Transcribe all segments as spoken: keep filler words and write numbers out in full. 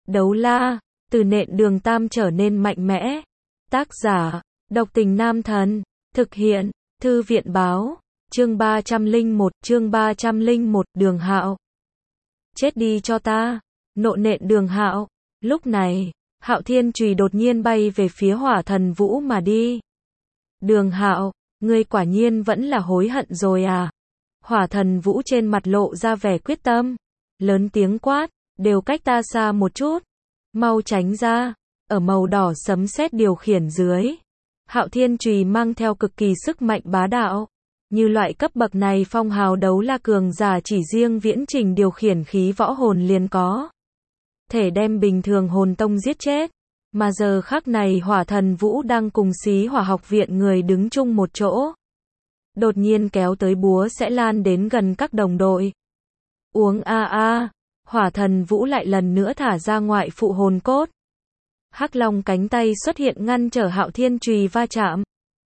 Đấu la, từ nện đường tam trở nên mạnh mẽ. Tác giả, độc tình nam thần. Thực hiện, thư viện báo. Chương ba trăm lẻ một, chương ba trăm lẻ một, Đường Hạo. Chết đi cho ta. Nộ nện Đường Hạo. Lúc này, Hạo Thiên Chùy đột nhiên bay về phía Hỏa Thần Vũ mà đi. Đường Hạo, ngươi quả nhiên vẫn là hối hận rồi à? Hỏa Thần Vũ trên mặt lộ ra vẻ quyết tâm, lớn tiếng quát, đều cách ta xa một chút, mau tránh ra. Ở màu đỏ sấm sét điều khiển dưới, Hạo Thiên Chùy mang theo cực kỳ sức mạnh bá đạo. Như loại cấp bậc này phong hào đấu la cường giả chỉ riêng viễn trình điều khiển khí võ hồn liền có thể đem bình thường hồn tông giết chết. Mà giờ khắc này Hỏa Thần Vũ đang cùng Xí Hỏa học viện người đứng chung một chỗ. Đột nhiên kéo tới búa sẽ lan đến gần các đồng đội. Uống a a, Hỏa Thần Vũ lại lần nữa thả ra ngoại phụ hồn cốt. Hắc Long cánh tay xuất hiện ngăn trở Hạo Thiên Chùy va chạm.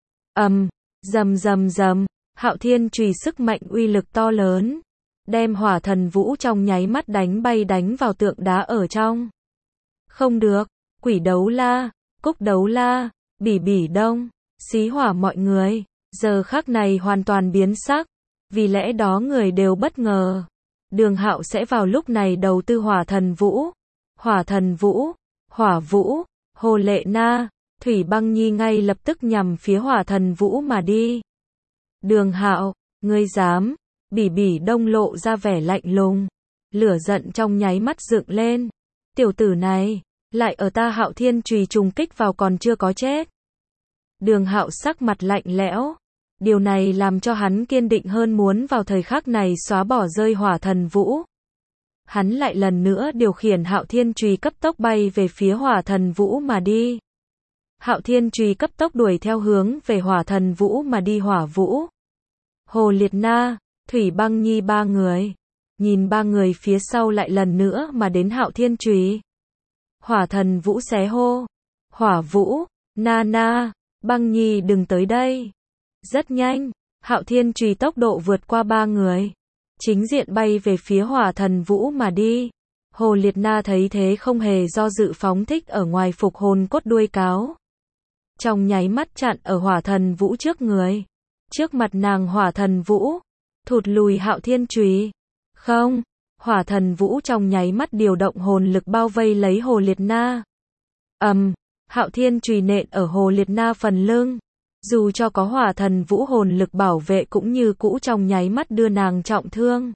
Ầm, rầm rầm rầm, Hạo Thiên Chùy sức mạnh uy lực to lớn, đem Hỏa Thần Vũ trong nháy mắt đánh bay đánh vào tượng đá ở trong. Không được, Quỷ Đấu La, Cúc Đấu La, Bỉ Bỉ Đông, Xí Hỏa mọi người, giờ khắc này hoàn toàn biến sắc, vì lẽ đó người đều bất ngờ. Đường Hạo sẽ vào lúc này đầu tư Hỏa Thần Vũ. Hỏa Thần Vũ, Hỏa Vũ, Hồ Lệ Na, Thủy Băng Nhi ngay lập tức nhằm phía Hỏa Thần Vũ mà đi. Đường Hạo, ngươi dám? Bỉ Bỉ Đông lộ ra vẻ lạnh lùng, lửa giận trong nháy mắt dựng lên. Tiểu tử này, lại ở ta Hạo Thiên Chùy trùng kích vào còn chưa có chết. Đường Hạo sắc mặt lạnh lẽo, điều này làm cho hắn kiên định hơn muốn vào thời khắc này xóa bỏ rơi Hỏa Thần Vũ. Hắn lại lần nữa điều khiển Hạo Thiên Chùy cấp tốc bay về phía Hỏa Thần Vũ mà đi. Hạo Thiên Chùy cấp tốc đuổi theo hướng về Hỏa Thần Vũ mà đi. Hỏa Vũ, Hồ Liệt Na, Thủy Băng Nhi ba người, nhìn ba người phía sau lại lần nữa mà đến Hạo Thiên Chùy. Hỏa Thần Vũ xé hô, Hỏa Vũ, Na Na, Băng Nhi đừng tới đây. Rất nhanh, Hạo Thiên Chùy tốc độ vượt qua ba người, chính diện bay về phía Hỏa Thần Vũ mà đi. Hồ Liệt Na thấy thế không hề do dự phóng thích ở ngoài phục hồn cốt đuôi cáo, trong nháy mắt chặn ở Hỏa Thần Vũ trước người. Trước mặt nàng Hỏa Thần Vũ thụt lùi Hạo Thiên Chùy. Không, Hỏa Thần Vũ trong nháy mắt điều động hồn lực bao vây lấy Hồ Liệt Na. Ầm, um, Hạo Thiên Chùy nện ở Hồ Liệt Na phần lưng. Dù cho có Hỏa Thần Vũ hồn lực bảo vệ cũng như cũ trong nháy mắt đưa nàng trọng thương.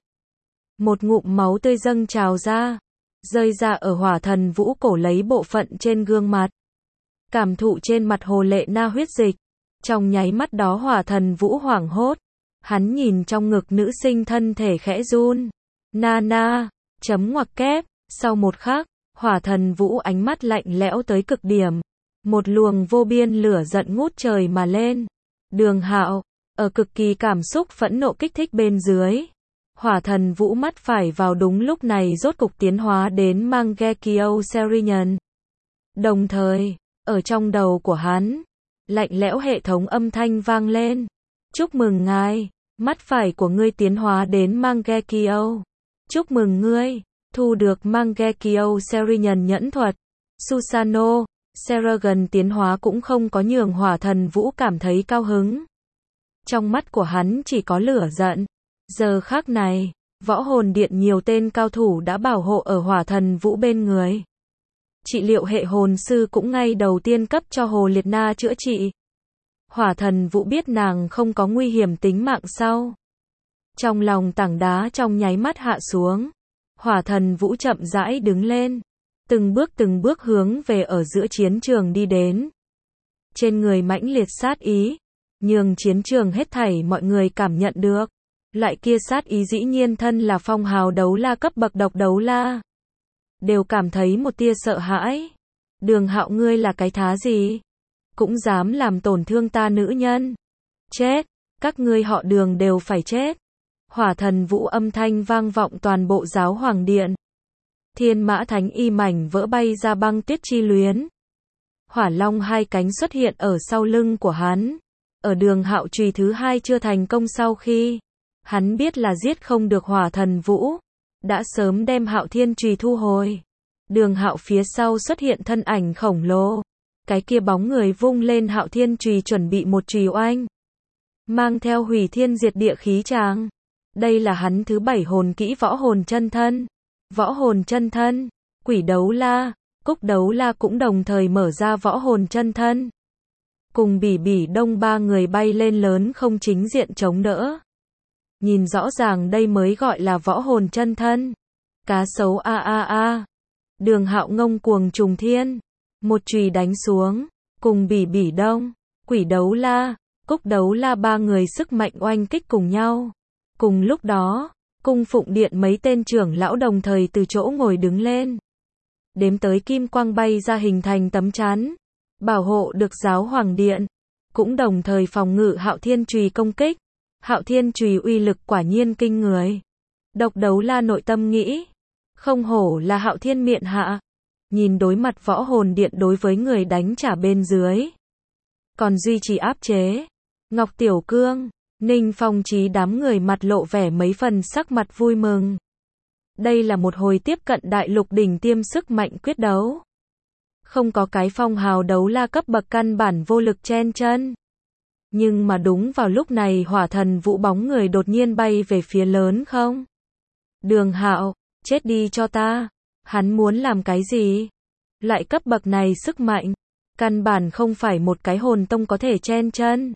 Một ngụm máu tươi dâng trào ra, rơi ra ở Hỏa Thần Vũ cổ lấy bộ phận trên gương mặt. Cảm thụ trên mặt Hồ Lệ Na huyết dịch, trong nháy mắt đó Hỏa Thần Vũ hoảng hốt. Hắn nhìn trong ngực nữ sinh thân thể khẽ run. Na na, chấm ngoặc kép. Sau một khắc, Hỏa Thần Vũ ánh mắt lạnh lẽo tới cực điểm. Một luồng vô biên lửa giận ngút trời mà lên. Đường Hạo, ở cực kỳ cảm xúc phẫn nộ kích thích bên dưới, Hỏa Thần Vũ mắt phải vào đúng lúc này rốt cục tiến hóa đến Mangekyo Serion. Đồng thời, ở trong đầu của hắn, lạnh lẽo hệ thống âm thanh vang lên. Chúc mừng ngài, mắt phải của ngươi tiến hóa đến Mangekyo. Chúc mừng ngươi, thu được Mangekyo Serion nhẫn thuật. Susano, Seragon tiến hóa cũng không có nhường Hỏa Thần Vũ cảm thấy cao hứng. Trong mắt của hắn chỉ có lửa giận. Giờ khắc này, Võ Hồn Điện nhiều tên cao thủ đã bảo hộ ở Hỏa Thần Vũ bên người. Trị liệu hệ hồn sư cũng ngay đầu tiên cấp cho Hồ Liệt Na chữa trị. Hỏa Thần Vũ biết nàng không có nguy hiểm tính mạng sau. Trong lòng tảng đá trong nháy mắt hạ xuống. Hỏa Thần Vũ chậm rãi đứng lên, từng bước từng bước hướng về ở giữa chiến trường đi đến. Trên người mãnh liệt sát ý, nhường chiến trường hết thảy mọi người cảm nhận được. Loại kia sát ý dĩ nhiên thân là phong hào đấu la cấp bậc độc đấu la. Đều cảm thấy một tia sợ hãi. Đường Hạo ngươi là cái thá gì? Cũng dám làm tổn thương ta nữ nhân. Chết, các ngươi họ Đường đều phải chết. Hỏa Thần Vũ âm thanh vang vọng toàn bộ giáo hoàng điện. Thiên Mã Thánh Y mảnh vỡ bay ra băng tuyết chi luyến. Hỏa Long hai cánh xuất hiện ở sau lưng của hắn. Ở Đường Hạo chùy thứ hai chưa thành công sau khi hắn biết là giết không được Hỏa Thần Vũ, đã sớm đem Hạo Thiên chùy thu hồi. Đường Hạo phía sau xuất hiện thân ảnh khổng lồ. Cái kia bóng người vung lên Hạo Thiên chùy chuẩn bị một chùy oanh. Mang theo hủy thiên diệt địa khí tràng. Đây là hắn thứ bảy hồn kỹ võ hồn chân thân. Võ hồn chân thân, Quỷ Đấu La, Cúc Đấu La cũng đồng thời mở ra võ hồn chân thân. Cùng Bỉ Bỉ Đông ba người bay lên lớn không chính diện chống đỡ. Nhìn rõ ràng đây mới gọi là võ hồn chân thân. Cá sấu a a a. Đường Hạo ngông cuồng trùng thiên. Một chùy đánh xuống. Cùng Bỉ Bỉ Đông, Quỷ Đấu La, Cúc Đấu La ba người sức mạnh oanh kích cùng nhau. Cùng lúc đó, cung phụng điện mấy tên trưởng lão đồng thời từ chỗ ngồi đứng lên. Đếm tới kim quang bay ra hình thành tấm chắn. Bảo hộ được giáo hoàng điện. Cũng đồng thời phòng ngự Hạo Thiên chùy công kích. Hạo Thiên chùy uy lực quả nhiên kinh người. Độc Đấu La nội tâm nghĩ. Không hổ là Hạo Thiên miện hạ. Nhìn đối mặt võ hồn điện đối với người đánh trả bên dưới. Còn duy trì áp chế. Ngọc Tiểu Cương, Ninh Phong Chí đám người mặt lộ vẻ mấy phần sắc mặt vui mừng. Đây là một hồi tiếp cận đại lục đỉnh tiêm sức mạnh quyết đấu. Không có cái phong hào đấu la cấp bậc căn bản vô lực chen chân. Nhưng mà đúng vào lúc này Hỏa Thần Vũ bóng người đột nhiên bay về phía lớn không. Đường Hạo, chết đi cho ta. Hắn muốn làm cái gì? Lại cấp bậc này sức mạnh. Căn bản không phải một cái hồn tông có thể chen chân.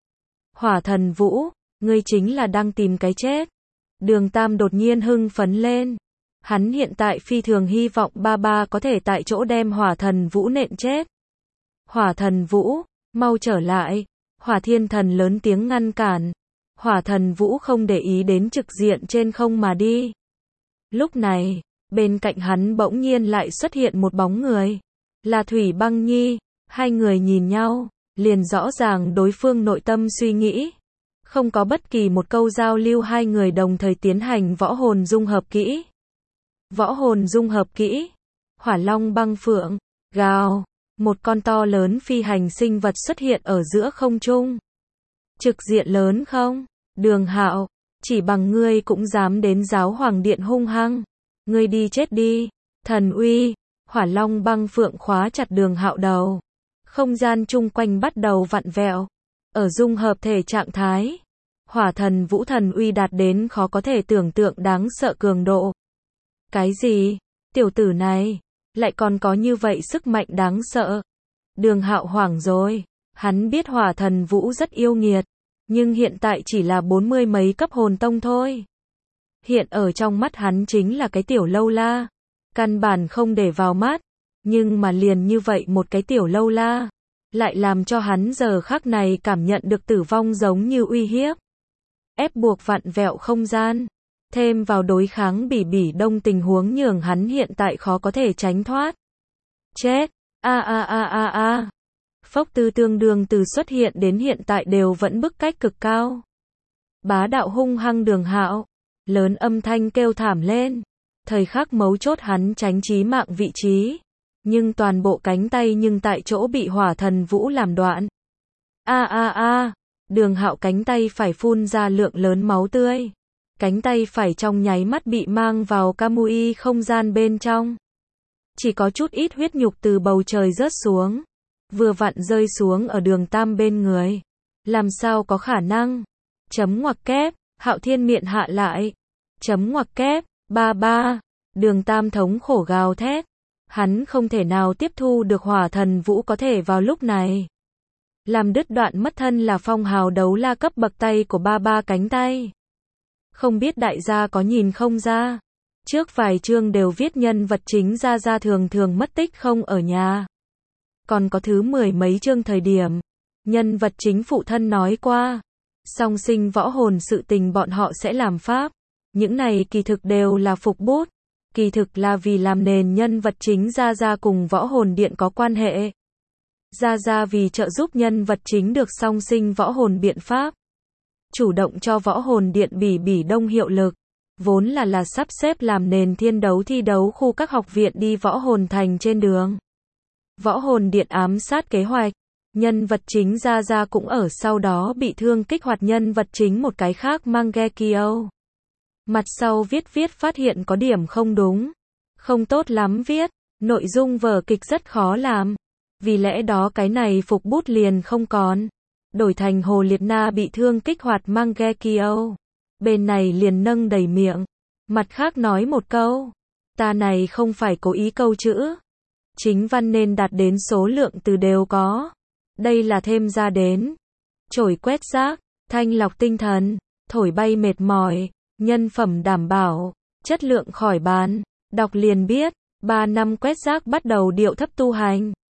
Hỏa Thần Vũ, ngươi chính là đang tìm cái chết. Đường Tam đột nhiên hưng phấn lên. Hắn hiện tại phi thường hy vọng ba ba có thể tại chỗ đem Hỏa Thần Vũ nện chết. Hỏa Thần Vũ, mau trở lại. Hỏa Thiên Thần lớn tiếng ngăn cản. Hỏa Thần Vũ không để ý đến trực diện trên không mà đi. Lúc này, bên cạnh hắn bỗng nhiên lại xuất hiện một bóng người. Là Thủy Băng Nhi. Hai người nhìn nhau, liền rõ ràng đối phương nội tâm suy nghĩ. Không có bất kỳ một câu giao lưu, hai người đồng thời tiến hành võ hồn dung hợp kỹ. Võ hồn dung hợp kỹ. Hỏa Long Băng Phượng. Gào. Một con to lớn phi hành sinh vật xuất hiện ở giữa không trung. Trực diện lớn không? Đường Hạo, chỉ bằng ngươi cũng dám đến giáo hoàng điện hung hăng. Ngươi đi chết đi. Thần uy. Hỏa Long Băng Phượng khóa chặt Đường Hạo đầu. Không gian chung quanh bắt đầu vặn vẹo. Ở dung hợp thể trạng thái. Hỏa Thần Vũ thần uy đạt đến khó có thể tưởng tượng đáng sợ cường độ. Cái gì? Tiểu tử này lại còn có như vậy sức mạnh đáng sợ. Đường Hạo hoảng rồi. Hắn biết Hỏa Thần Vũ rất yêu nghiệt, nhưng hiện tại chỉ là bốn mươi mấy cấp hồn tông thôi. Hiện ở trong mắt hắn chính là cái tiểu lâu la, căn bản không để vào mắt. Nhưng mà liền như vậy một cái tiểu lâu la, lại làm cho hắn giờ khắc này cảm nhận được tử vong giống như uy hiếp. Ép buộc vặn vẹo không gian. Thêm vào đối kháng Bỉ Bỉ Đông tình huống nhường hắn hiện tại khó có thể tránh thoát. Chết. A a a a a. Phốc Tư tương đương từ xuất hiện đến hiện tại đều vẫn bức cách cực cao. Bá đạo hung hăng Đường Hạo. Lớn âm thanh kêu thảm lên. Thời khắc mấu chốt hắn tránh chí mạng vị trí. Nhưng toàn bộ cánh tay nhưng tại chỗ bị Hỏa Thần Vũ làm đoạn. A a a. Đường Hạo cánh tay phải phun ra lượng lớn máu tươi. Cánh tay phải trong nháy mắt bị mang vào Kamui không gian bên trong. Chỉ có chút ít huyết nhục từ bầu trời rớt xuống. Vừa vặn rơi xuống ở Đường Tam bên người. Làm sao có khả năng? Chấm ngoặc kép. Hạo Thiên miệng hạ lại. Chấm ngoặc kép. Ba ba. Đường Tam thống khổ gào thét. Hắn không thể nào tiếp thu được Hỏa Thần Vũ có thể vào lúc này làm đứt đoạn mất thân là phong hào đấu la cấp bậc tay của ba ba cánh tay. Không biết đại gia có nhìn không ra. Trước vài chương đều viết nhân vật chính Gia Gia thường thường mất tích không ở nhà. Còn có thứ mười mấy chương thời điểm, nhân vật chính phụ thân nói qua, song sinh võ hồn sự tình bọn họ sẽ làm pháp. Những này kỳ thực đều là phục bút. Kỳ thực là vì làm nền nhân vật chính Gia Gia cùng võ hồn điện có quan hệ. Gia Gia vì trợ giúp nhân vật chính được song sinh võ hồn biện pháp. Chủ động cho võ hồn điện Bỉ Bỉ Đông hiệu lực. Vốn là là sắp xếp làm nền thiên đấu thi đấu khu các học viện đi võ hồn thành trên đường. Võ hồn điện ám sát kế hoạch. Nhân vật chính Gia Gia cũng ở sau đó bị thương kích hoạt nhân vật chính một cái khác Mangekyo. Mặt sau viết viết phát hiện có điểm không đúng. Không tốt lắm viết. Nội dung vở kịch rất khó làm. Vì lẽ đó cái này phục bút liền không còn. Đổi thành Hồ Liệt Na bị thương kích hoạt Mangekyo. Bên này liền nâng đầy miệng. Mặt khác nói một câu. Ta này không phải cố ý câu chữ. Chính văn nên đạt đến số lượng từ đều có. Đây là thêm ra đến. Chổi quét rác, thanh lọc tinh thần, thổi bay mệt mỏi, nhân phẩm đảm bảo, chất lượng khỏi bàn. Đọc liền biết, ba năm quét rác bắt đầu điệu thấp tu hành.